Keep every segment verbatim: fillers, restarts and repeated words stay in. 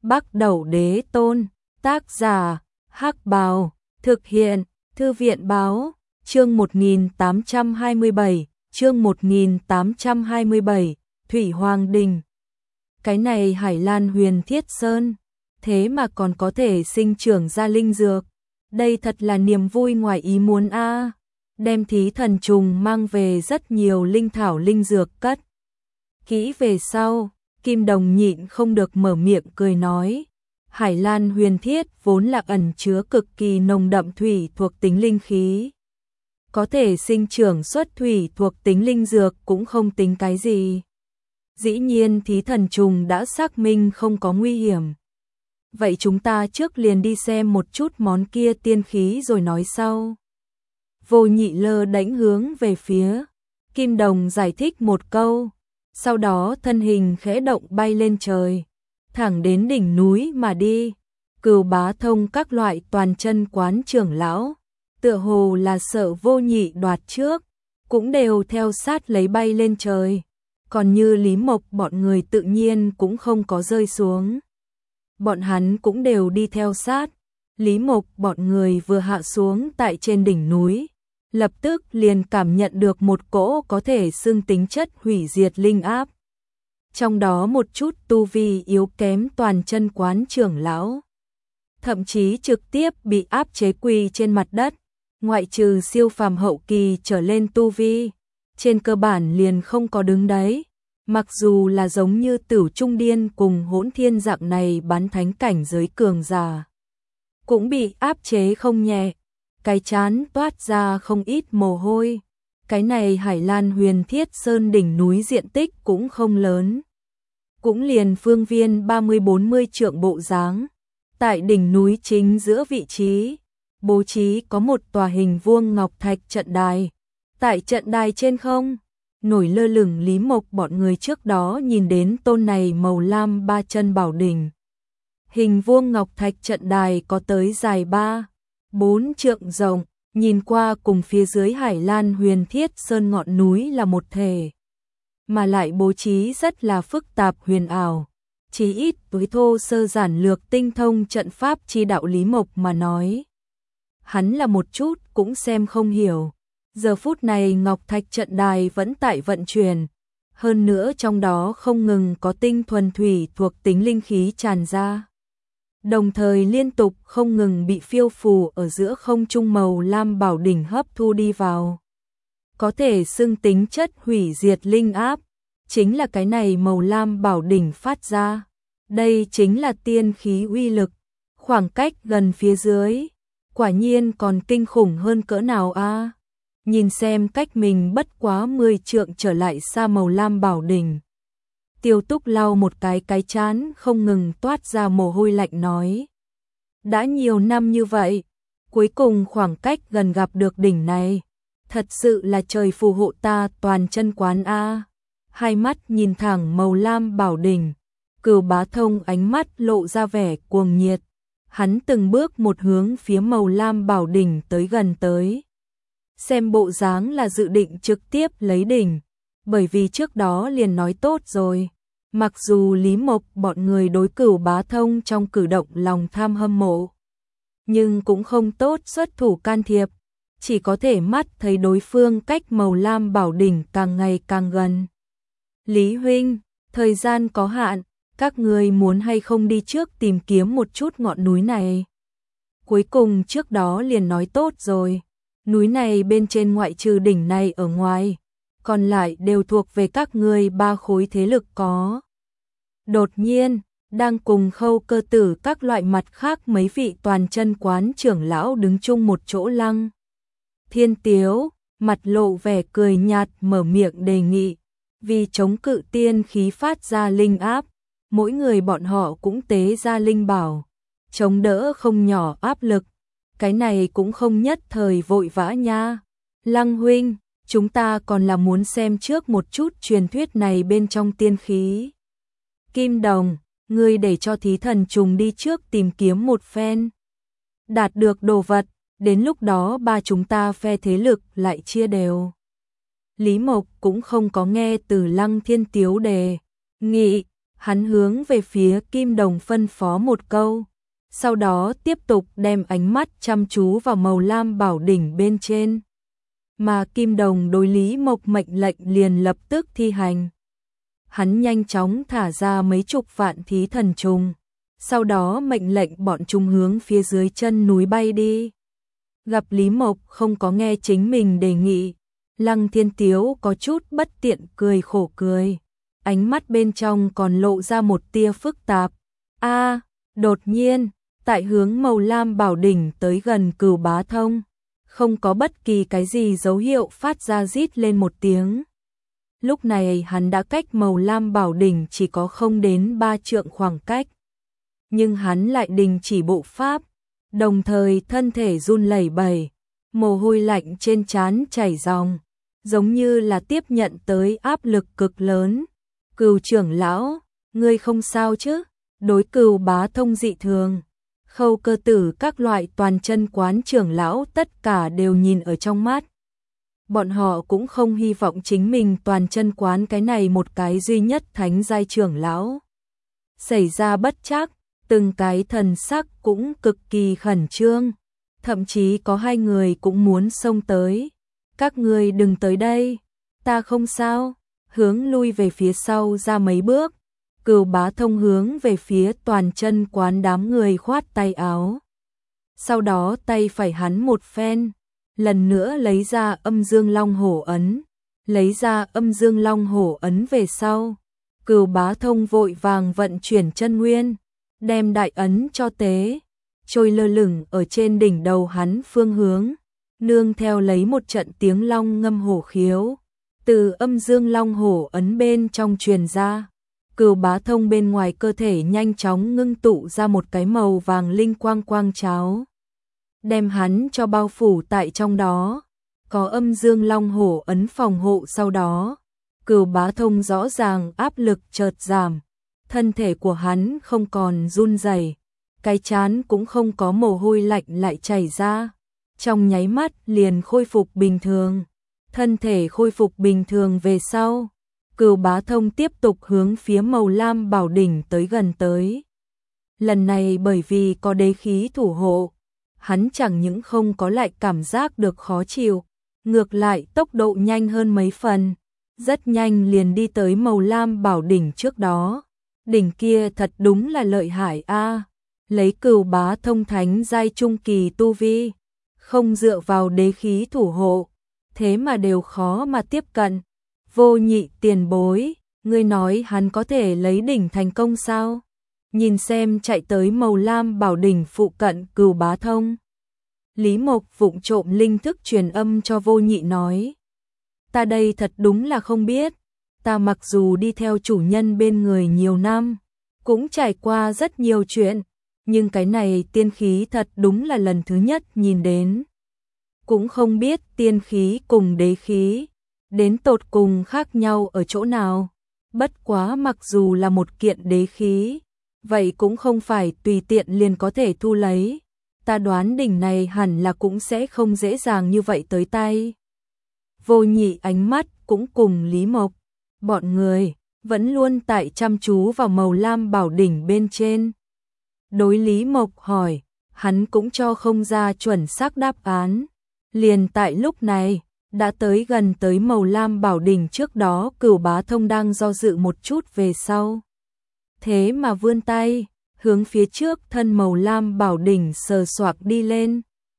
Bắc Đẩu Đế Tôn, tác giả, Hắc Bào, thực hiện, Thư viện báo, chương một nghìn tám trăm hai mươi bảy, chương một nghìn tám trăm hai mươi bảy, Thủy Hoàng Đình. Cái này Hải Lan Huyền Thiết Sơn, thế mà còn có thể sinh trưởng ra linh dược, đây thật là niềm vui ngoài ý muốn a. À. Đem thí thần trùng mang về rất nhiều linh thảo linh dược cất kỹ về sau, Kim Đồng nhịn không được mở miệng cười nói, Hải Lan Huyền Thiết vốn là ẩn chứa cực kỳ nồng đậm thủy thuộc tính linh khí. Có thể sinh trưởng xuất thủy thuộc tính linh dược cũng không tính cái gì. Dĩ nhiên thí thần trùng đã xác minh không có nguy hiểm. Vậy chúng ta trước liền đi xem một chút món kia tiên khí rồi nói sau. Vô Nhị lơ đánh hướng về phía Kim Đồng giải thích một câu, sau đó thân hình khẽ động bay lên trời, thẳng đến đỉnh núi mà đi. Cửu Bá Thông các loại toàn chân quán trưởng lão, tựa hồ là sợ Vô Nhị đoạt trước, cũng đều theo sát lấy bay lên trời. Còn như Lý Mộc bọn người tự nhiên cũng không có rơi xuống. Bọn hắn cũng đều đi theo sát. Lý Mộc bọn người vừa hạ xuống tại trên đỉnh núi, lập tức liền cảm nhận được một cỗ có thể xưng tính chất hủy diệt linh áp. Trong đó một chút tu vi yếu kém toàn chân quán trưởng lão, thậm chí trực tiếp bị áp chế quỳ trên mặt đất, ngoại trừ siêu phàm hậu kỳ trở lên tu vi, trên cơ bản liền không có đứng đấy. Mặc dù là giống như Tử Trung Điên cùng Hỗn Thiên dạng này bán thánh cảnh giới cường giả, cũng bị áp chế không nhẹ, cái chán toát ra không ít mồ hôi. Cái này Hải Lan Huyền Thiết Sơn đỉnh núi diện tích cũng không lớn, cũng liền phương viên ba mươi bốn mươi trượng bộ dáng. Tại đỉnh núi chính giữa vị trí, bố trí có một tòa hình vuông ngọc thạch trận đài. Tại trận đài trên không, nổi lơ lửng Lý Mộc bọn người trước đó nhìn đến tôn này màu lam ba chân bảo đỉnh. Hình vuông ngọc thạch trận đài có tới dài ba, bốn trượng rộng, nhìn qua cùng phía dưới Hải Lan Huyền Thiết Sơn ngọn núi là một thể, mà lại bố trí rất là phức tạp huyền ảo. Chỉ ít với thô sơ giản lược tinh thông trận pháp chi đạo Lý Mộc mà nói, hắn là một chút cũng xem không hiểu. Giờ phút này ngọc thạch trận đài vẫn tại vận chuyển, hơn nữa trong đó không ngừng có tinh thuần thủy thuộc tính linh khí tràn ra, đồng thời liên tục không ngừng bị phiêu phù ở giữa không trung màu lam bảo đỉnh hấp thu đi vào. Có thể xưng tính chất hủy diệt linh áp, chính là cái này màu lam bảo đỉnh phát ra. Đây chính là tiên khí uy lực, khoảng cách gần phía dưới, quả nhiên còn kinh khủng hơn cỡ nào a. À? Nhìn xem cách mình bất quá mười trượng trở lại xa màu lam bảo đỉnh, Tiêu Túc lau một cái cái chán không ngừng toát ra mồ hôi lạnh nói. Đã nhiều năm như vậy, cuối cùng khoảng cách gần gặp được đỉnh này, thật sự là trời phù hộ ta toàn chân quán a. Hai mắt nhìn thẳng màu lam bảo đỉnh, Cửu Bá Thông ánh mắt lộ ra vẻ cuồng nhiệt, hắn từng bước một hướng phía màu lam bảo đỉnh tới gần tới. Xem bộ dáng là dự định trực tiếp lấy đỉnh, bởi vì trước đó liền nói tốt rồi. Mặc dù Lý Mộc bọn người đối Cửu Bá Thông trong cử động lòng tham hâm mộ, nhưng cũng không tốt xuất thủ can thiệp, chỉ có thể mắt thấy đối phương cách màu lam bảo đỉnh càng ngày càng gần. Lý huynh, thời gian có hạn, các người muốn hay không đi trước tìm kiếm một chút ngọn núi này? Cuối cùng trước đó liền nói tốt rồi. Núi này bên trên ngoại trừ đỉnh này ở ngoài, còn lại đều thuộc về các ngươi ba khối thế lực có. Đột nhiên, đang cùng Khâu Cơ Tử các loại mặt khác mấy vị toàn chân quán trưởng lão đứng chung một chỗ Lăng Thiên Tiếu, mặt lộ vẻ cười nhạt mở miệng đề nghị, vì chống cự tiên khí phát ra linh áp, mỗi người bọn họ cũng tế ra linh bảo, chống đỡ không nhỏ áp lực. Cái này cũng không nhất thời vội vã nha. Lăng huynh, chúng ta còn là muốn xem trước một chút truyền thuyết này bên trong tiên khí. Kim Đồng, ngươi để cho thí thần trùng đi trước tìm kiếm một phen. Đạt được đồ vật, đến lúc đó ba chúng ta phe thế lực lại chia đều. Lý Mộc cũng không có nghe từ Lăng Thiên Tiếu đề nghị, Hắn hướng về phía Kim Đồng phân phó một câu, sau đó tiếp tục đem ánh mắt chăm chú vào màu lam bảo đỉnh bên trên. Mà Kim Đồng đối Lý Mộc mệnh lệnh liền lập tức thi hành. Hắn nhanh chóng thả ra mấy chục vạn thí thần trùng, sau đó mệnh lệnh bọn chúng hướng phía dưới chân núi bay đi. Gặp Lý Mộc không có nghe chính mình đề nghị, Lăng Thiên Tiếu có chút bất tiện cười khổ cười, ánh mắt bên trong còn lộ ra một tia phức tạp. A, đột nhiên, tại hướng màu lam bảo đỉnh tới gần Cửu Bá Thông, không có bất kỳ cái gì dấu hiệu phát ra rít lên một tiếng. Lúc này hắn đã cách màu lam bảo đỉnh chỉ có không đến ba trượng khoảng cách. Nhưng hắn lại đình chỉ bộ pháp, đồng thời thân thể run lẩy bẩy, mồ hôi lạnh trên trán chảy ròng, giống như là tiếp nhận tới áp lực cực lớn. Cửu trưởng lão, ngươi không sao chứ? Đối Cửu Bá Thông dị thường, Khâu Cơ Tử các loại toàn chân quán trưởng lão tất cả đều nhìn ở trong mắt. Bọn họ cũng không hy vọng chính mình toàn chân quán cái này một cái duy nhất thánh giai trưởng lão xảy ra bất trắc, từng cái thần sắc cũng cực kỳ khẩn trương, thậm chí có hai người cũng muốn xông tới. Các ngươi đừng tới đây, ta không sao. Hướng lui về phía sau ra mấy bước, Cửu Bá Thông hướng về phía toàn chân quán đám người khoát tay áo. Sau đó tay phải hắn một phen, lần nữa lấy ra âm dương long hổ ấn, lấy ra âm dương long hổ ấn về sau. Cửu Bá Thông vội vàng vận chuyển chân nguyên, đem đại ấn cho tế, trôi lơ lửng ở trên đỉnh đầu hắn phương hướng, nương theo lấy một trận tiếng long ngâm hổ khiếu, từ âm dương long hổ ấn bên trong truyền ra. Cửu Bá Thông bên ngoài cơ thể nhanh chóng ngưng tụ ra một cái màu vàng linh quang quang cháo, đem hắn cho bao phủ tại trong đó. Có âm dương long hổ ấn phòng hộ sau đó, Cửu Bá Thông rõ ràng áp lực chợt giảm, thân thể của hắn không còn run rẩy, cái trán cũng không có mồ hôi lạnh lại chảy ra, trong nháy mắt liền khôi phục bình thường. Thân thể khôi phục bình thường về sau, Cửu Bá Thông tiếp tục hướng phía màu lam bảo đỉnh tới gần tới. Lần này bởi vì có đế khí thủ hộ, hắn chẳng những không có lại cảm giác được khó chịu, ngược lại tốc độ nhanh hơn mấy phần, rất nhanh liền đi tới màu lam bảo đỉnh trước đó. Đỉnh kia thật đúng là lợi hại a, lấy Cửu Bá Thông thánh giai trung kỳ tu vi, không dựa vào đế khí thủ hộ, thế mà đều khó mà tiếp cận. Vô Nhị tiền bối, ngươi nói hắn có thể lấy đỉnh thành công sao? Nhìn xem chạy tới màu lam bảo đỉnh phụ cận Cửu Bá Thông, Lý Mộc vụng trộm linh thức truyền âm cho Vô Nhị nói, ta đây thật đúng là không biết, ta mặc dù đi theo chủ nhân bên người nhiều năm, cũng trải qua rất nhiều chuyện, nhưng cái này tiên khí thật đúng là lần thứ nhất nhìn đến. Cũng không biết tiên khí cùng đế khí đến tột cùng khác nhau ở chỗ nào. Bất quá mặc dù là một kiện đế khí, vậy cũng không phải tùy tiện liền có thể thu lấy. Ta đoán đỉnh này hẳn là cũng sẽ không dễ dàng như vậy tới tay. Vô Nhị ánh mắt cũng cùng Lý Mộc, bọn người vẫn luôn tại chăm chú vào màu lam bảo đỉnh bên trên. Đối Lý Mộc hỏi, hắn cũng cho không ra chuẩn xác đáp án. Liền tại lúc này, đã tới gần tới màu lam bảo đỉnh trước đó, Cửu Bá Thông đang do dự một chút về sau. Thế mà vươn tay, hướng phía trước thân màu lam bảo đỉnh sờ soạc đi lên.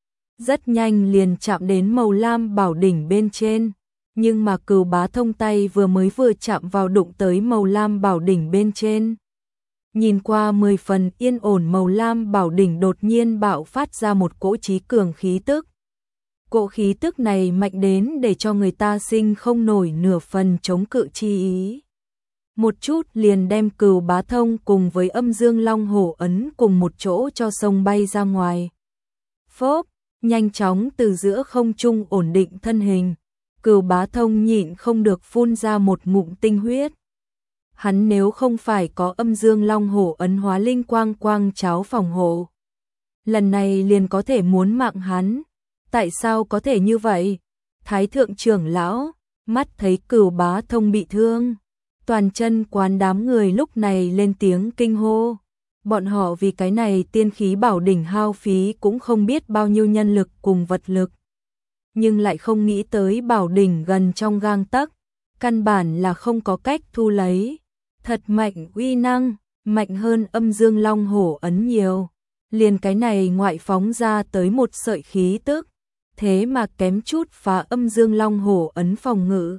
Rất nhanh liền chạm đến màu lam bảo đỉnh bên trên, nhưng mà Cửu Bá Thông tay vừa mới vừa chạm vào đụng tới màu lam bảo đỉnh bên trên. Nhìn qua mười phần yên ổn màu lam bảo đỉnh đột nhiên bạo phát ra một cỗ chí cường khí tức. Cỗ khí tức này mạnh đến để cho người ta sinh không nổi nửa phần chống cự chi ý. Một chút liền đem Cửu Bá Thông cùng với âm dương long hổ ấn cùng một chỗ cho sông bay ra ngoài. Phốp, nhanh chóng từ giữa không trung ổn định thân hình. Cửu Bá Thông nhịn không được phun ra một ngụm tinh huyết. Hắn nếu không phải có âm dương long hổ ấn hóa linh quang quang cháo phòng hộ, lần này liền có thể muốn mạng hắn. Tại sao có thể như vậy? Thái thượng trưởng lão mắt thấy Cửu Bá Thông bị thương, Toàn chân quán đám người lúc này lên tiếng kinh hô. Bọn họ vì cái này tiên khí bảo đỉnh hao phí cũng không biết bao nhiêu nhân lực cùng vật lực. Nhưng lại không nghĩ tới bảo đỉnh gần trong gang tấc, căn bản là không có cách thu lấy. Thật mạnh uy năng, mạnh hơn âm dương long hổ ấn nhiều. Liền cái này ngoại phóng ra tới một sợi khí tức, thế mà kém chút phá âm dương long hổ ấn phòng ngự.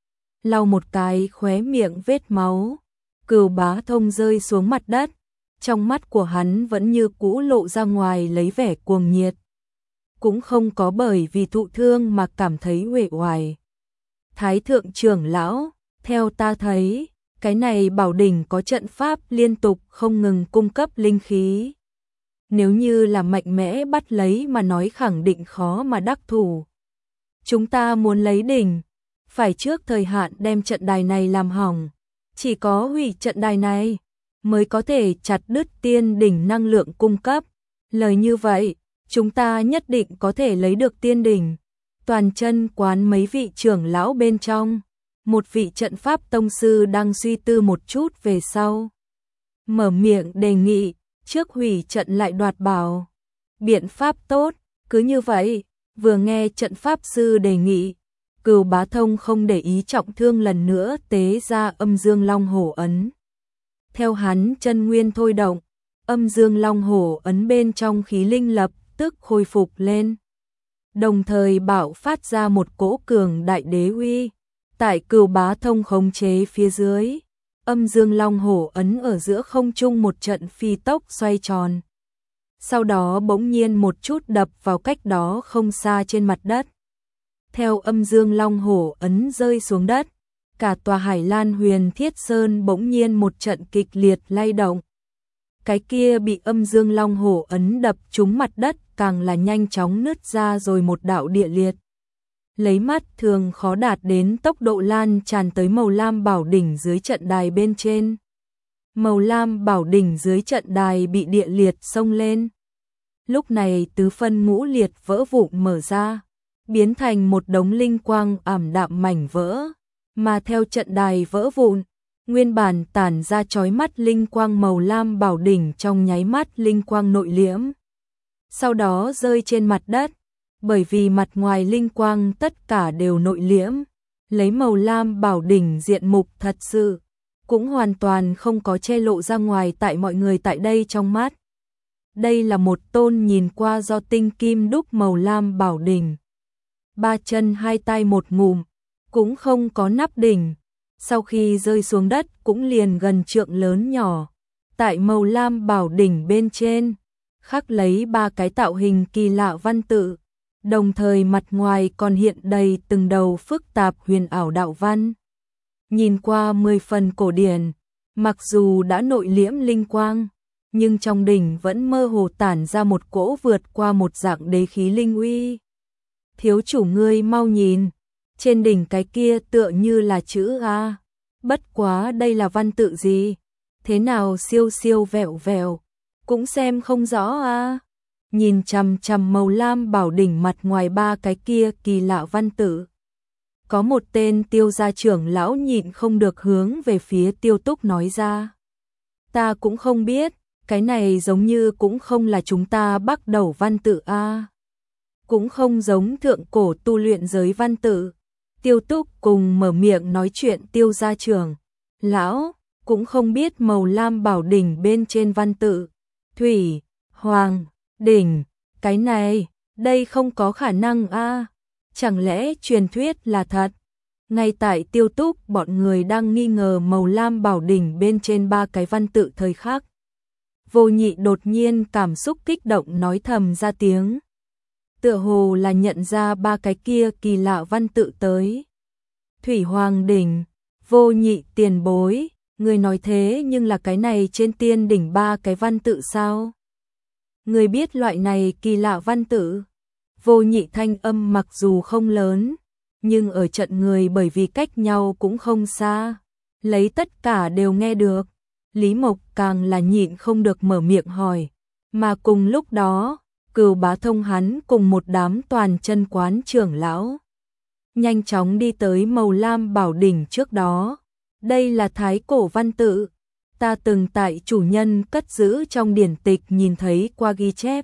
Lau một cái khóe miệng vết máu, Cửu Bá Thông rơi xuống mặt đất, trong mắt của hắn vẫn như cũ lộ ra ngoài lấy vẻ cuồng nhiệt. Cũng không có bởi vì thụ thương mà cảm thấy uể oải. Thái thượng trưởng lão, theo ta thấy, cái này bảo đỉnh có trận pháp liên tục không ngừng cung cấp linh khí. Nếu như là mạnh mẽ bắt lấy mà nói khẳng định khó mà đắc thủ. Chúng ta muốn lấy đỉnh, phải trước thời hạn đem trận đài này làm hỏng. Chỉ có hủy trận đài này, mới có thể chặt đứt tiên đỉnh năng lượng cung cấp. Lời như vậy, chúng ta nhất định có thể lấy được tiên đỉnh. Toàn chân quán mấy vị trưởng lão bên trong, một vị trận pháp tông sư đang suy tư một chút về sau. Mở miệng đề nghị, trước hủy trận lại đoạt bảo. Biện pháp tốt, cứ như vậy, vừa nghe trận pháp sư đề nghị, Cửu Bá Thông không để ý trọng thương lần nữa tế ra âm dương long hổ ấn. Theo hắn chân nguyên thôi động, âm dương long hổ ấn bên trong khí linh lập tức khôi phục lên. Đồng thời bạo phát ra một cỗ cường đại đế uy. Tại Cửu Bá Thông khống chế phía dưới, âm dương long hổ ấn ở giữa không trung một trận phi tốc xoay tròn. Sau đó bỗng nhiên một chút đập vào cách đó không xa trên mặt đất. Theo âm dương long hổ ấn rơi xuống đất, cả tòa Hải Lan Huyền Thiết Sơn bỗng nhiên một trận kịch liệt lay động. Cái kia bị âm dương long hổ ấn đập trúng mặt đất càng là nhanh chóng nứt ra rồi một đạo địa liệt. Lấy mắt thường khó đạt đến tốc độ lan tràn tới màu lam bảo đỉnh dưới trận đài bên trên. Màu lam bảo đỉnh dưới trận đài bị địa liệt xông lên. Lúc này tứ phân ngũ liệt vỡ vụn mở ra, biến thành một đống linh quang ảm đạm mảnh vỡ, mà theo trận đài vỡ vụn, nguyên bản tản ra chói mắt linh quang màu lam bảo đỉnh trong nháy mắt linh quang nội liễm. Sau đó rơi trên mặt đất, bởi vì mặt ngoài linh quang tất cả đều nội liễm, lấy màu lam bảo đỉnh diện mục thật sự, cũng hoàn toàn không có che lộ ra ngoài tại mọi người tại đây trong mắt. Đây là một tôn nhìn qua do tinh kim đúc màu lam bảo đỉnh. Ba chân hai tay một ngụm, cũng không có nắp đỉnh. Sau khi rơi xuống đất cũng liền gần trượng lớn nhỏ. Tại màu lam bảo đỉnh bên trên, khắc lấy ba cái tạo hình kỳ lạ văn tự. Đồng thời mặt ngoài còn hiện đầy từng đầu phức tạp huyền ảo đạo văn. Nhìn qua mười phần cổ điển, mặc dù đã nội liễm linh quang, nhưng trong đỉnh vẫn mơ hồ tản ra một cỗ vượt qua một dạng đế khí linh uy. Thiếu chủ ngươi mau nhìn, trên đỉnh cái kia tựa như là chữ A. Bất quá đây là văn tự gì? Thế nào siêu siêu vẹo vẹo, cũng xem không rõ a. Nhìn chằm chằm màu lam bảo đỉnh mặt ngoài ba cái kia kỳ lạ văn tự. Có một tên Tiêu gia trưởng lão nhịn không được hướng về phía Tiêu Túc nói ra. Ta cũng không biết, cái này giống như cũng không là chúng ta bắt đầu văn tự a. Cũng không giống thượng cổ tu luyện giới văn tự. Tiêu Túc cùng mở miệng nói chuyện Tiêu gia trưởng lão, cũng không biết màu lam bảo đỉnh bên trên văn tự. Thủy, Hoàng, đỉnh, cái này, đây không có khả năng a. Chẳng lẽ truyền thuyết là thật? Ngay tại Tiêu Túc bọn người đang nghi ngờ màu lam bảo đỉnh bên trên ba cái văn tự thời khắc, Vô Nhị đột nhiên cảm xúc kích động nói thầm ra tiếng. Tựa hồ là nhận ra ba cái kia kỳ lạ văn tự tới. Thủy Hoàng đỉnh, Vô Nhị tiền bối, người nói thế nhưng là cái này trên tiên đỉnh ba cái văn tự sao? Người biết loại này kỳ lạ văn tự? Vô Nhị thanh âm mặc dù không lớn, nhưng ở trận người bởi vì cách nhau cũng không xa, lấy tất cả đều nghe được. Lý Mộc càng là nhịn không được mở miệng hỏi, mà cùng lúc đó, Cửu Bá Thông hắn cùng một đám toàn chân quán trưởng lão nhanh chóng đi tới màu lam bảo đỉnh trước đó, Đây là thái cổ văn tự, ta từng tại chủ nhân cất giữ trong điển tịch nhìn thấy qua ghi chép.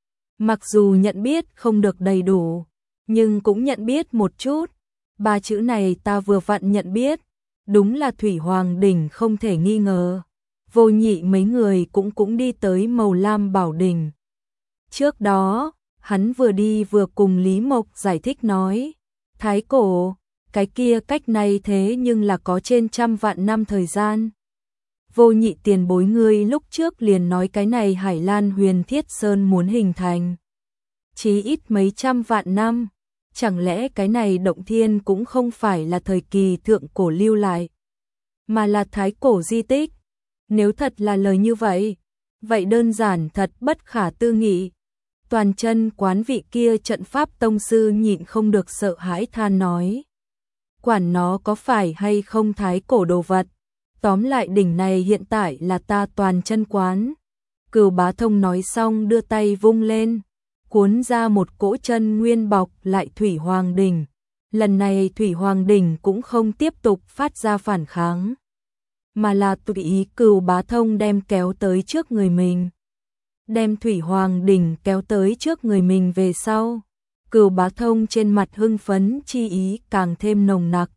Mặc dù nhận biết không được đầy đủ, nhưng cũng nhận biết một chút. Ba chữ này ta vừa vặn nhận biết, đúng là Thủy Hoàng Đỉnh không thể nghi ngờ. Vô Nhị mấy người cũng cũng đi tới Màu Lam Bảo Đỉnh. Trước đó, hắn vừa đi vừa cùng Lý Mộc giải thích nói, thái cổ, cái kia cách này thế nhưng là có trên trăm vạn năm thời gian. Vô Nhị tiền bối ngươi lúc trước liền nói cái này Hải Lan Huyền Thiết Sơn muốn hình thành chí ít mấy trăm vạn năm, chẳng lẽ cái này động thiên cũng không phải là thời kỳ thượng cổ lưu lại, mà là thái cổ di tích? Nếu thật là lời như vậy, vậy đơn giản thật bất khả tư nghị. Toàn chân quán vị kia trận pháp tông sư nhịn không được sợ hãi than nói, quản nó có phải hay không thái cổ đồ vật, tóm lại đỉnh này hiện tại là ta toàn chân quán. Cửu Bá Thông nói xong đưa tay vung lên, cuốn ra một cỗ chân nguyên bọc lại Thủy Hoàng Đỉnh. Lần này Thủy Hoàng Đỉnh cũng không tiếp tục phát ra phản kháng, mà là tùy ý Cửu Bá Thông đem kéo tới trước người mình. Đem Thủy Hoàng Đỉnh kéo tới trước người mình về sau, Cửu Bá Thông trên mặt hưng phấn chi ý càng thêm nồng nặc.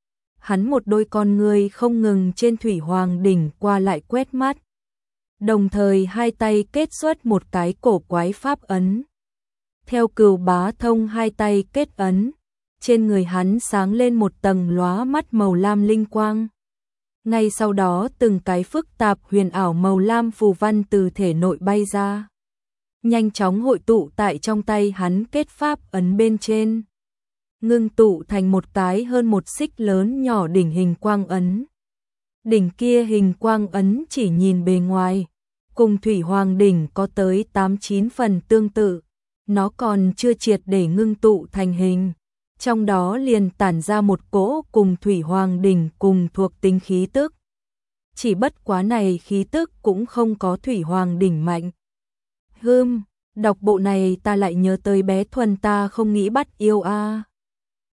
Hắn một đôi con ngươi không ngừng trên Thủy Hoàng Đỉnh qua lại quét mắt, đồng thời hai tay kết xuất một cái cổ quái pháp ấn. Theo Cửu Bá Thông hai tay kết ấn, trên người hắn sáng lên một tầng lóa mắt màu lam linh quang. Ngay sau đó từng cái phức tạp huyền ảo màu lam phù văn từ thể nội bay ra, nhanh chóng hội tụ tại trong tay hắn kết pháp ấn bên trên, ngưng tụ thành một cái hơn một xích lớn nhỏ đỉnh hình quang ấn. Đỉnh kia hình quang ấn chỉ nhìn bề ngoài, cùng Thủy Hoàng Đỉnh có tới tám chín phần tương tự, nó còn chưa triệt để ngưng tụ thành hình. Trong đó liền tản ra một cỗ cùng Thủy Hoàng Đỉnh cùng thuộc tính khí tức. Chỉ bất quá này khí tức cũng không có Thủy Hoàng Đỉnh mạnh. Hừm, đọc bộ này ta lại nhớ tới bé Thuần ta không nghĩ bắt yêu a.